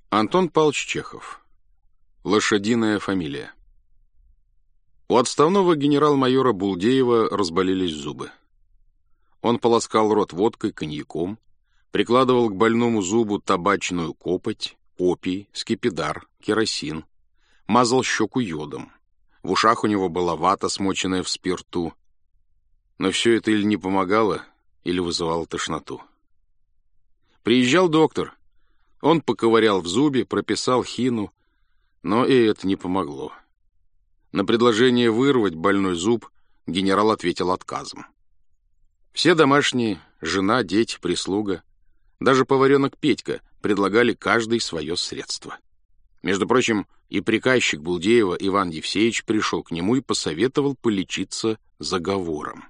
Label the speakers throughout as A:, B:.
A: Антон Павлович Чехов. Лошадиная фамилия. У отставного генерал-майора Булдеева разболелись зубы. Он полоскал рот водкой, коньяком, прикладывал к больному зубу табачную копоть, опий, скипидар, керосин, мазал щеку йодом. В ушах у него была вата, смоченная в спирту. Но все это или не помогало, или вызывало тошноту. Приезжал доктор. Он поковырял в зубе, прописал хину, но и это не помогло. На предложение вырвать больной зуб генерал ответил отказом. Все домашние, жена, дети, прислуга, даже поваренок Петька предлагали каждый свое средство. Между прочим, и приказчик Булдеева Иван Евсеевич пришел к нему и посоветовал полечиться заговором.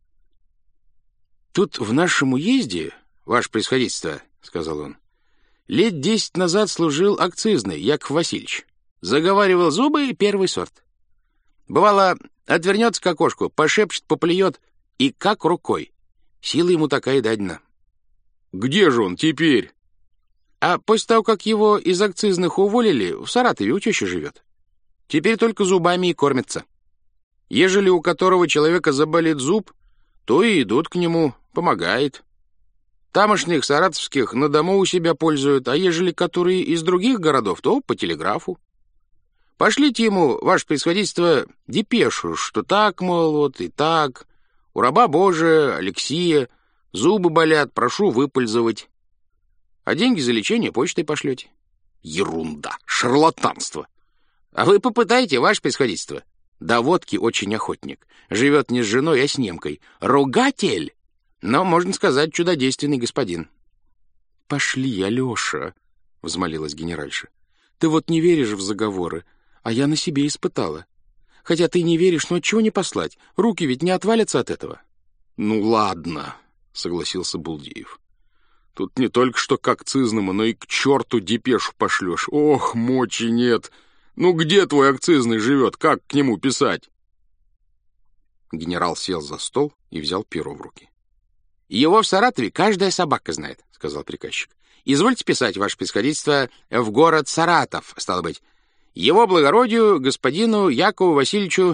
A: «Тут в нашем уезде, ваше превосходительство, — сказал он, — лет 10 назад служил акцизный Яков Васильевич. Заговаривал зубы и первый сорт. Бывало, отвернется к окошку, пошепчет, поплюет, и как рукой. Сила ему такая дадена». «Где же он теперь?» «А после того, как его из акцизных уволили, в Саратове у тещи живет. Теперь только зубами и кормится. Ежели у которого человека заболит зуб, то и идут к нему, помогает. Тамошних саратовских на дому у себя пользуют, а ежели которые из других городов, то по телеграфу. Пошлите ему, ваше превосходительство, депешу, что так, мол, вот и так. У раба Божия, Алексия, зубы болят, прошу выпользовать. А деньги за лечение почтой пошлете». «Ерунда! Шарлатанство!» «А вы попытайте, ваше превосходительство. До водки очень охотник. Живет не с женой, а с немкой. Ругатель! Но, можно сказать, чудодейственный господин». «Пошли, Алеша!» — взмолилась генеральша. «Ты вот не веришь в заговоры, а я на себе испытала. Хотя ты не веришь, но чего не послать? Руки ведь не отвалятся от этого». «Ну ладно», — согласился Булдеев. «Тут не только что к акцизному, но и к черту депешу пошлешь. Ох, мочи нет! Ну где твой акцизный живет? Как к нему писать?» Генерал сел за стол и взял перо в руки.
B: «Его в Саратове каждая собака знает», — сказал приказчик. «Извольте писать, ваше превосходительство, в город Саратов, стало быть. Его благородию, господину Якову Васильевичу...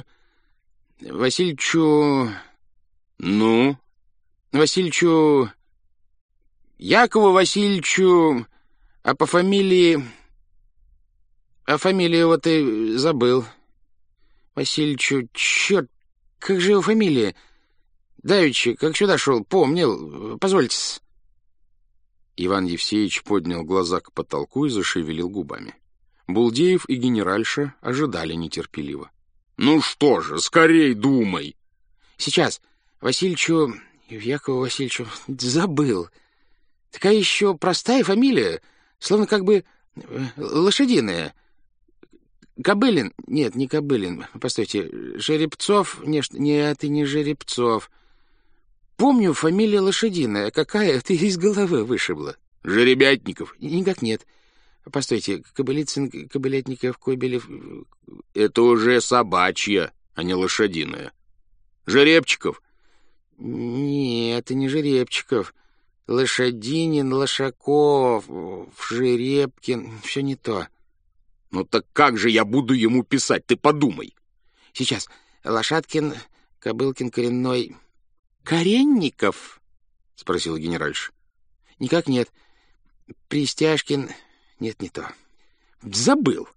A: Ну?
B: Васильевичу... Якову Васильевичу... А по фамилии... А фамилию вот и забыл. Васильевичу... Черт, как же его фамилия? Давеча, как сюда шел, помнил. Позвольте-с».
A: Иван Евсеевич поднял глаза к потолку и зашевелил губами. Булдеев и генеральша ожидали нетерпеливо. «Ну что же, скорей думай!»
B: «Сейчас. Васильевичу... Якову Васильевичу... Забыл. Такая еще простая фамилия, словно как бы лошадиная. Кобылин... Нет, не Кобылин. Постойте. Жеребцов... Нет, это не Жеребцов. Помню, фамилия лошадиная. Какая? Ты из головы вышибла».
A: «Жеребятников?»
B: «Никак нет. Постойте. Кобылицын, Кобылятников, Кобелев...»
A: «Это уже собачья, а не лошадиная. Жеребчиков?»
B: «Нет, это не Жеребчиков. Лошадинин, Лошаков, Жеребкин. Все не то».
A: «Ну так как же я буду ему писать? Ты подумай».
B: «Сейчас. Лошадкин, Кобылкин коренной...» «Коренников?» — спросил генеральша. «Никак нет. Пристяжкин... Нет, не то. Забыл».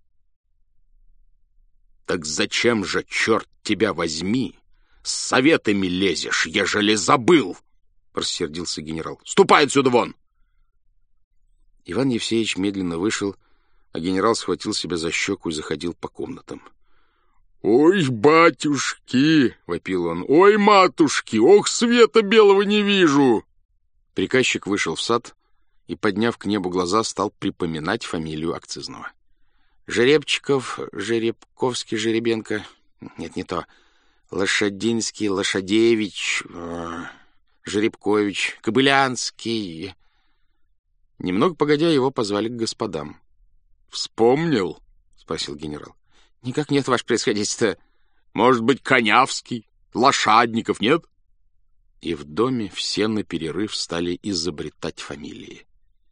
A: «Так зачем же, черт тебя возьми, с советами лезешь, ежели забыл?» — рассердился генерал. «Ступай отсюда вон!»
B: Иван Евсеевич медленно вышел, а генерал схватил себя за щеку и заходил по комнатам.
A: «Ой, батюшки!» — вопил он. «Ой, матушки! Ох, света белого не вижу!»
B: Приказчик вышел в сад и, подняв к небу глаза, стал припоминать фамилию акцизного. Жеребчиков, Жеребковский, Жеребенко... Нет, не то. Лошадинский, Лошадевич, Жеребкович, Кобылянский. Немного погодя, его позвали к господам.
A: «Вспомнил?» — спросил генерал.
B: «Никак нет, ваше превосходительство».
A: «Может быть, Конявский? Лошадников нет?»
B: И в доме все наперерыв стали изобретать фамилии.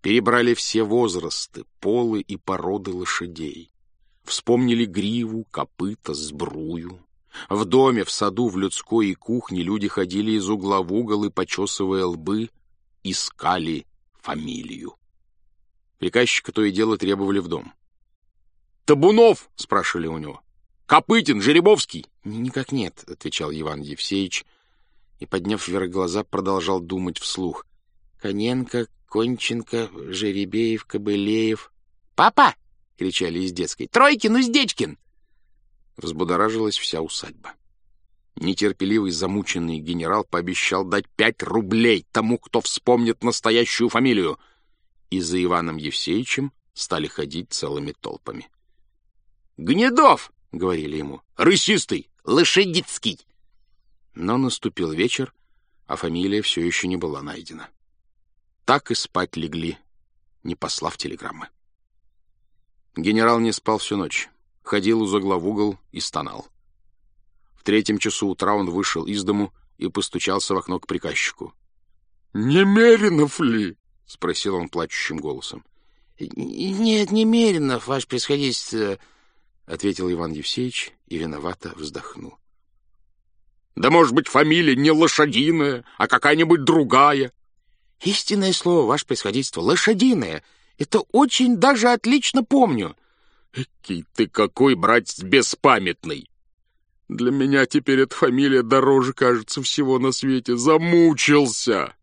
B: Перебрали все возрасты, полы и породы лошадей. Вспомнили гриву, копыта, сбрую. В доме, в саду, в людской и кухне люди ходили из угла в угол и, почесывая лбы, искали фамилию. Приказчика то и дело требовали в дом. «Табунов?» — спрашивали у него. «Копытин, Жеребовский?» «Никак нет», — отвечал Иван Евсеич, и, подняв вверх глаза, продолжал думать вслух. «Коненко, Конченко, Жеребеев, Кобылеев». «Папа!» — кричали из детской. «Тройкин, Уздечкин!» Взбудоражилась вся усадьба. Нетерпеливый, замученный генерал пообещал дать 5 рублей тому, кто вспомнит настоящую фамилию. И за Иваном Евсеичем стали ходить целыми толпами. «Гнедов!» — говорили ему. «Рысистый! Лошадицкий!» Но наступил вечер, а фамилия все еще не была найдена. Так и спать легли, не послав телеграммы. Генерал не спал всю ночь, ходил из угла в угол и стонал. В 3 часу утра он вышел из дому и постучался в окно к приказчику. «Немеренов ли?» — спросил он плачущим голосом. «Нет, Немеренов, ваше превосходительство», — ответил Иван Евсеич и виновато вздохнул. «Да, может быть, фамилия не лошадиная, а какая-нибудь другая?» «Истинное слово, ваше превосходительство, лошадиная. Это очень даже отлично помню». «Экий ты какой, братец, беспамятный! Для меня теперь эта фамилия дороже, кажется, всего на свете. Замучился!»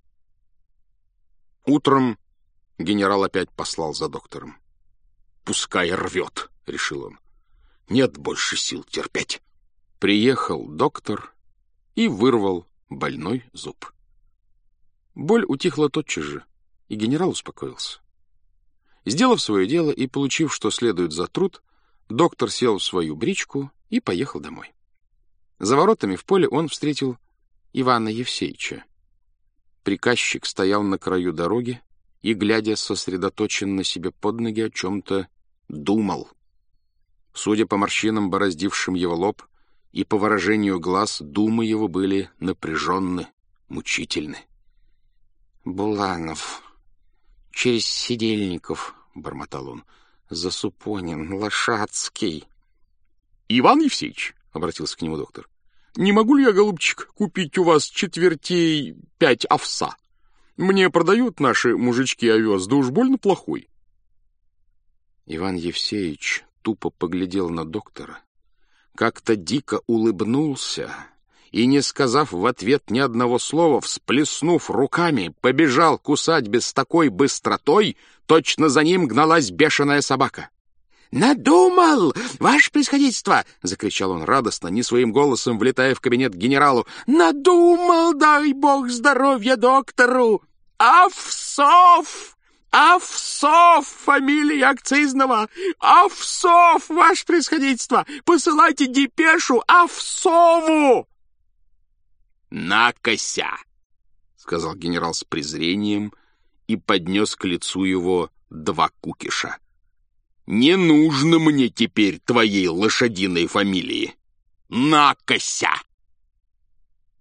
B: Утром генерал опять послал за доктором. «Пускай рвет», — решил он. «Нет больше сил терпеть». Приехал доктор и вырвал больной зуб. Боль утихла тотчас же, и генерал успокоился. Сделав свое дело и получив, что следует за труд, доктор сел в свою бричку и поехал домой. За воротами в поле он встретил Ивана Евсеича. Приказчик стоял на краю дороги и, глядя сосредоточенно себе под ноги, о чем-то думал. Судя по морщинам, бороздившим его лоб, и по выражению глаз, думы его были напряженны, мучительны. «Буланов, через Сидельников», — бормотал он, — «Засупонин, Лошадский». «Иван Евсеич», — обратился к нему доктор, — «не могу ли я, голубчик, купить у вас 5 овса? Мне продают наши мужички овес, да уж больно плохой». Иван Евсеич тупо поглядел на доктора, как-то дико улыбнулся и, не сказав в ответ ни одного слова, всплеснув руками, побежал к усадьбе с такой быстротой, точно за ним гналась бешеная собака. «Надумал, ваше превосходительство!» — закричал он радостно, не своим голосом влетая в кабинет к генералу. «Надумал, дай бог здоровья доктору! Овсов! Овсов! Фамилия акцизного! Овсов, ваше превосходительство! Посылайте депешу Овсову!» «Накося!» — сказал генерал с презрением и поднес к лицу его 2 кукиша. «Не нужно мне теперь твоей лошадиной фамилии! Накося!»